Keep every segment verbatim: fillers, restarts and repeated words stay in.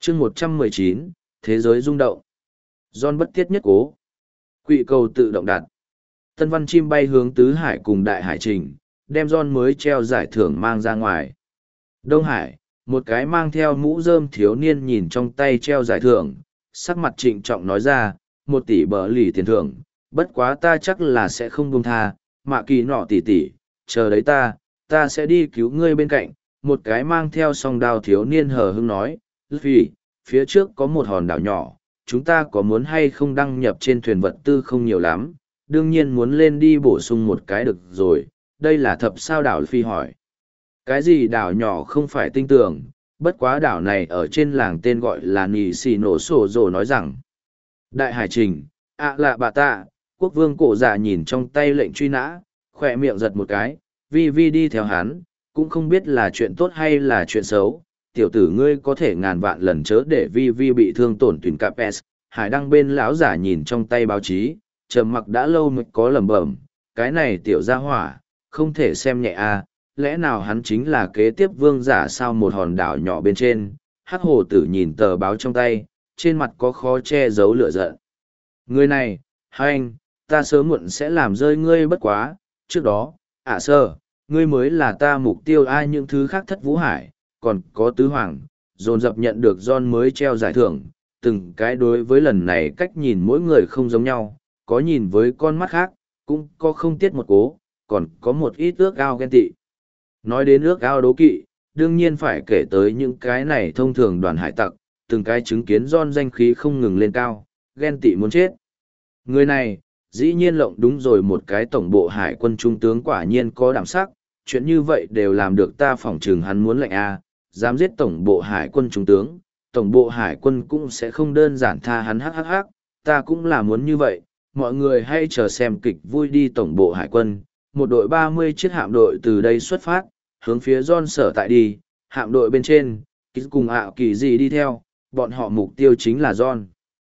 chương một trăm mười chín, Thế giới rung động. John bất tiết nhất cố. Quỹ cầu tự động đặt. Tân văn chim bay hướng tứ hải cùng đại hải trình, đem John mới treo giải thưởng mang ra ngoài. Đông Hải, một cái mang theo mũ rơm thiếu niên nhìn trong tay treo giải thưởng, sắc mặt trịnh trọng nói ra, một tỷ bờ lì tiền thưởng, bất quá ta chắc là sẽ không buông tha, mạ kỳ nọ tỷ tỷ, chờ đấy ta, ta sẽ đi cứu ngươi bên cạnh. Một cái mang theo song đao thiếu niên hờ hững nói, vì, phía trước có một hòn đảo nhỏ, chúng ta có muốn hay không đăng nhập trên thuyền vật tư không nhiều lắm, đương nhiên muốn lên đi bổ sung một cái được rồi, đây là thập sao đảo. Phi hỏi, cái gì đảo nhỏ không phải tinh tường, bất quá đảo này ở trên làng tên gọi là Nì Xì Nổ Sổ Rồ nói rằng, đại hải trình, ạ lạ bà tạ, quốc vương cổ dạ nhìn trong tay lệnh truy nã, khỏe miệng giật một cái, vi vi đi theo hắn, cũng không biết là chuyện tốt hay là chuyện xấu. Tiểu tử ngươi có thể ngàn vạn lần chớ để vi vi bị thương tổn tuyển cặp s. Hải đăng bên lão giả nhìn trong tay báo chí, trầm mặc đã lâu mới có lẩm bẩm, cái này tiểu gia hỏa, không thể xem nhẹ a, lẽ nào hắn chính là kế tiếp vương giả sao? Một hòn đảo nhỏ bên trên, hắc hồ tử nhìn tờ báo trong tay, trên mặt có khó che giấu lửa giận. Người này, hai anh, ta sớm muộn sẽ làm rơi ngươi bất quá, trước đó, ạ à sơ, ngươi mới là ta mục tiêu. Ai những thứ khác thất vũ hải, còn có tứ hoàng, dồn dập nhận được John mới treo giải thưởng, từng cái đối với lần này cách nhìn mỗi người không giống nhau, có nhìn với con mắt khác, cũng có không tiết một cố, còn có một ít ước ao ghen tị. Nói đến ước ao đố kỵ, đương nhiên phải kể tới những cái này thông thường đoàn hải tặc, từng cái chứng kiến John danh khí không ngừng lên cao, ghen tị muốn chết. Người này, dĩ nhiên lộng đúng rồi, một cái tổng bộ hải quân trung tướng quả nhiên có đảm sắc, chuyện như vậy đều làm được, ta phỏng chừng hắn muốn lệnh A, dám giết tổng bộ hải quân trung tướng, tổng bộ hải quân cũng sẽ không đơn giản tha hắn. Hhh, ta cũng là muốn như vậy, mọi người hay chờ xem kịch vui đi. Tổng bộ hải quân, một đội ba mươi chiếc hạm đội từ đây xuất phát, hướng phía John sở tại đi, hạm đội bên trên, cùng ảo kỳ gì đi theo, bọn họ mục tiêu chính là John.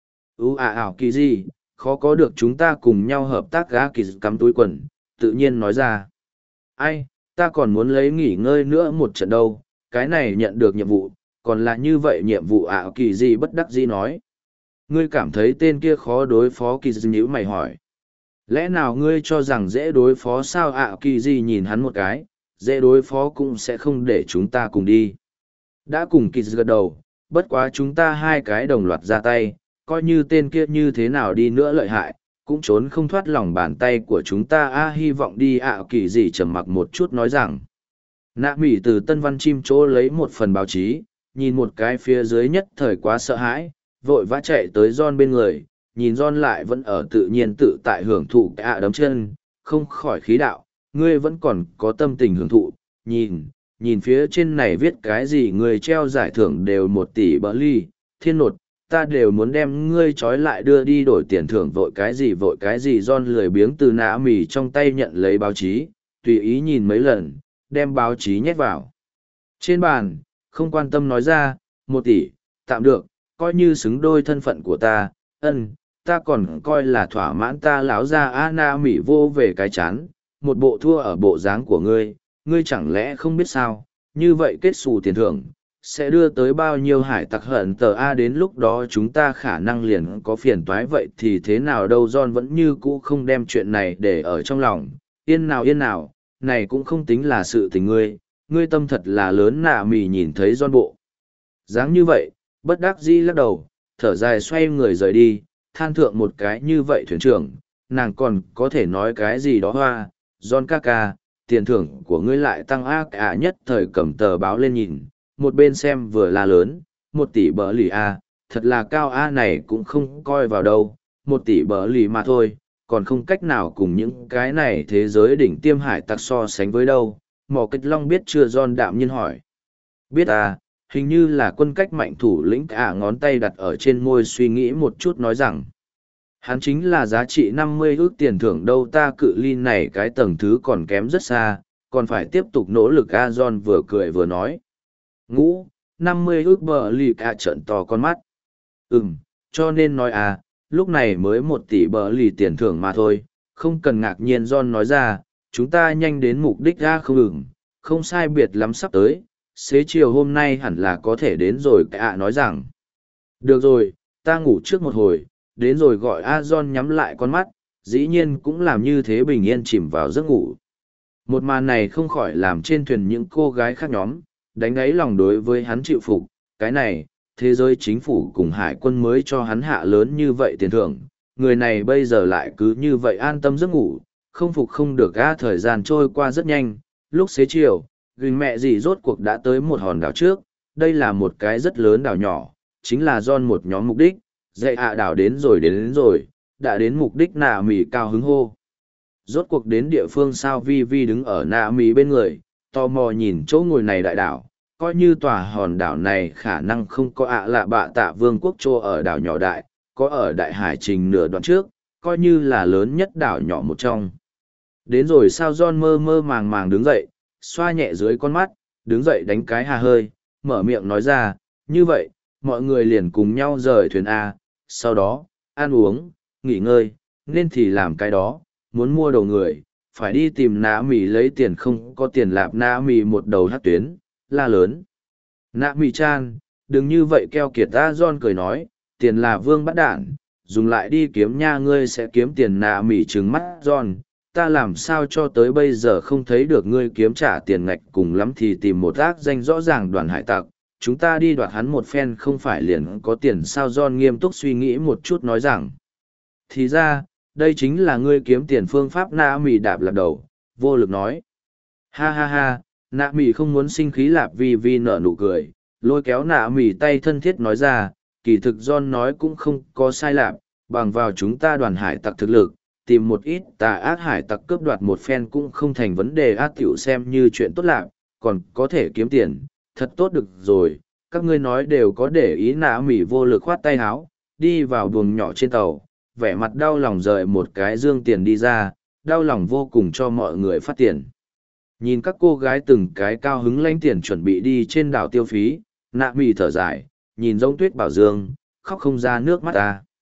Ú à ảo kỳ gì, khó có được chúng ta cùng nhau hợp tác. Gã kỳ cắm túi quần, tự nhiên nói ra. Ai, ta còn muốn lấy nghỉ ngơi nữa một trận đâu, cái này nhận được nhiệm vụ, còn là như vậy nhiệm vụ. ảo kỳ gì bất đắc dĩ nói. Ngươi cảm thấy tên kia khó đối phó? Kỳ gì nhíu mày hỏi. Lẽ nào ngươi cho rằng dễ đối phó sao? ảo kỳ gì nhìn hắn một cái, dễ đối phó cũng sẽ không để chúng ta cùng đi. Đã cùng kỳ gật đầu, bất quá chúng ta hai cái đồng loạt ra tay, coi như tên kia như thế nào đi nữa lợi hại, cũng trốn không thoát lòng bàn tay của chúng ta. A hy vọng đi. ảo kỳ gì trầm mặc một chút nói rằng. Nạ mỉ từ tân văn chim chỗ lấy một phần báo chí, nhìn một cái phía dưới nhất thời quá sợ hãi, vội vã chạy tới John bên người, nhìn John lại vẫn ở tự nhiên tự tại hưởng thụ ạ đấm chân, không khỏi khí đạo, ngươi vẫn còn có tâm tình hưởng thụ, nhìn, nhìn phía trên này viết cái gì? Người treo giải thưởng đều một tỷ bờ ly, thiên nột, ta đều muốn đem ngươi trói lại đưa đi đổi tiền thưởng. Vội cái gì vội cái gì? John lười biếng từ nã mì trong tay nhận lấy báo chí, tùy ý nhìn mấy lần, đem báo chí nhét vào trên bàn, không quan tâm nói ra, một tỷ, tạm được, coi như xứng đôi thân phận của ta. Ân, ta còn coi là thỏa mãn. Ta láo ra. A na mỉ vô về cái chán, một bộ thua ở bộ dáng của ngươi, ngươi chẳng lẽ không biết sao, như vậy kết xù tiền thưởng sẽ đưa tới bao nhiêu hải tặc hận tờ A, đến lúc đó chúng ta khả năng liền có phiền toái. Vậy thì thế nào đâu? John vẫn như cũ không đem chuyện này để ở trong lòng, yên nào yên nào, này cũng không tính là sự tình ngươi, ngươi tâm thật là lớn. Nạ mì nhìn thấy John bộ dáng như vậy, bất đắc dĩ lắc đầu, thở dài xoay người rời đi, than thượng một cái, như vậy thuyền trưởng, nàng còn có thể nói cái gì đó. Hoa, John ca ca, tiền thưởng của ngươi lại tăng ác ạ. Nhất thời cầm tờ báo lên nhìn, một bên xem vừa la lớn, một tỷ bờ lì a, thật là cao. A này cũng không coi vào đâu, một tỷ bờ lì mà thôi, còn không cách nào cùng những cái này thế giới đỉnh tiêm hải tặc so sánh với đâu. Mỏ Kịch Long biết chưa? John đạm nhiên hỏi. Biết à, hình như là quân cách mạnh thủ lĩnh. Cả ngón tay đặt ở trên môi suy nghĩ một chút nói rằng, hắn chính là giá trị năm mươi ước tiền thưởng đâu. Ta cự ly này cái tầng thứ còn kém rất xa, còn phải tiếp tục nỗ lực. A John vừa cười vừa nói. Ngũ, năm mươi ước bờ lì. Cả trợn to con mắt. Ừm, cho nên nói à, lúc này mới một tỷ bờ lì tiền thưởng mà thôi, không cần ngạc nhiên. John nói ra, chúng ta nhanh đến mục đích. Ra không ừng, không sai biệt lắm sắp tới, xế chiều hôm nay hẳn là có thể đến rồi. Cả nói rằng, Được rồi, ta ngủ trước một hồi, đến rồi gọi A John nhắm lại con mắt, dĩ nhiên cũng làm như thế bình yên chìm vào giấc ngủ. Một màn này không khỏi làm trên thuyền những cô gái khác nhóm, đánh đáy lòng đối với hắn chịu phục, cái này, thế giới chính phủ cùng hải quân mới cho hắn hạ lớn như vậy tiền thưởng, người này bây giờ lại cứ như vậy an tâm giấc ngủ, không phục không được a. Thời gian trôi qua rất nhanh, lúc xế chiều, gừng mẹ gì rốt cuộc đã tới một hòn đảo trước, đây là một cái rất lớn đảo nhỏ, chính là John một nhóm mục đích, dạy ạ đảo đến rồi đến, đến rồi, đã đến mục đích nạ mì cao hứng hô. Rốt cuộc đến địa phương sao Vi Vi đứng ở nạ mì bên người, tò mò nhìn chỗ ngồi này đại đảo, coi như tòa hòn đảo này khả năng không có ạ lạ bạ tạ vương quốc trô ở đảo nhỏ đại, có ở đại hải trình nửa đoạn trước, coi như là lớn nhất đảo nhỏ một trong. Đến rồi sao John mơ mơ màng màng đứng dậy, xoa nhẹ dưới con mắt, đứng dậy đánh cái hà hơi, mở miệng nói ra, như vậy, mọi người liền cùng nhau rời thuyền A, sau đó, ăn uống, nghỉ ngơi, nên thì làm cái đó, muốn mua đồ người, phải đi tìm nã mì lấy tiền không có tiền lạp nã mì một đầu hát tuyến, la lớn. Nã mì chan, đừng như vậy keo kiệt ta. John cười nói, tiền là vương bắt đản, dùng lại đi kiếm nha ngươi sẽ kiếm tiền. Nã mì trừng mắt John, ta làm sao cho tới bây giờ không thấy được ngươi kiếm trả tiền ngạch, cùng lắm thì tìm một ác danh rõ ràng đoàn hải tặc, chúng ta đi đoạt hắn một phen không phải liền có tiền sao. John nghiêm túc suy nghĩ một chút nói rằng, thì ra, đây chính là ngươi kiếm tiền phương pháp. Nã mì đạp lạp đầu, vô lực nói, ha ha ha. Nã mì không muốn sinh khí lạp Vi Vi nở nụ cười, lôi kéo nã mì tay thân thiết nói ra, kỳ thực John nói cũng không có sai lạp, bằng vào chúng ta đoàn hải tặc thực lực, tìm một ít tà ác hải tặc cướp đoạt một phen cũng không thành vấn đề. Ác tiểu xem như chuyện tốt lạp, còn có thể kiếm tiền, thật tốt được rồi, các ngươi nói đều có để ý. Nã mì vô lực khoát tay háo, đi vào buồng nhỏ trên tàu, vẻ mặt đau lòng rời một cái dương tiền đi ra, đau lòng vô cùng cho mọi người phát tiền. Nhìn các cô gái từng cái cao hứng lãnh tiền chuẩn bị đi trên đảo tiêu phí, nạ mì thở dài, nhìn giống Tuyết Bảo Dương, khóc không ra nước mắt ta.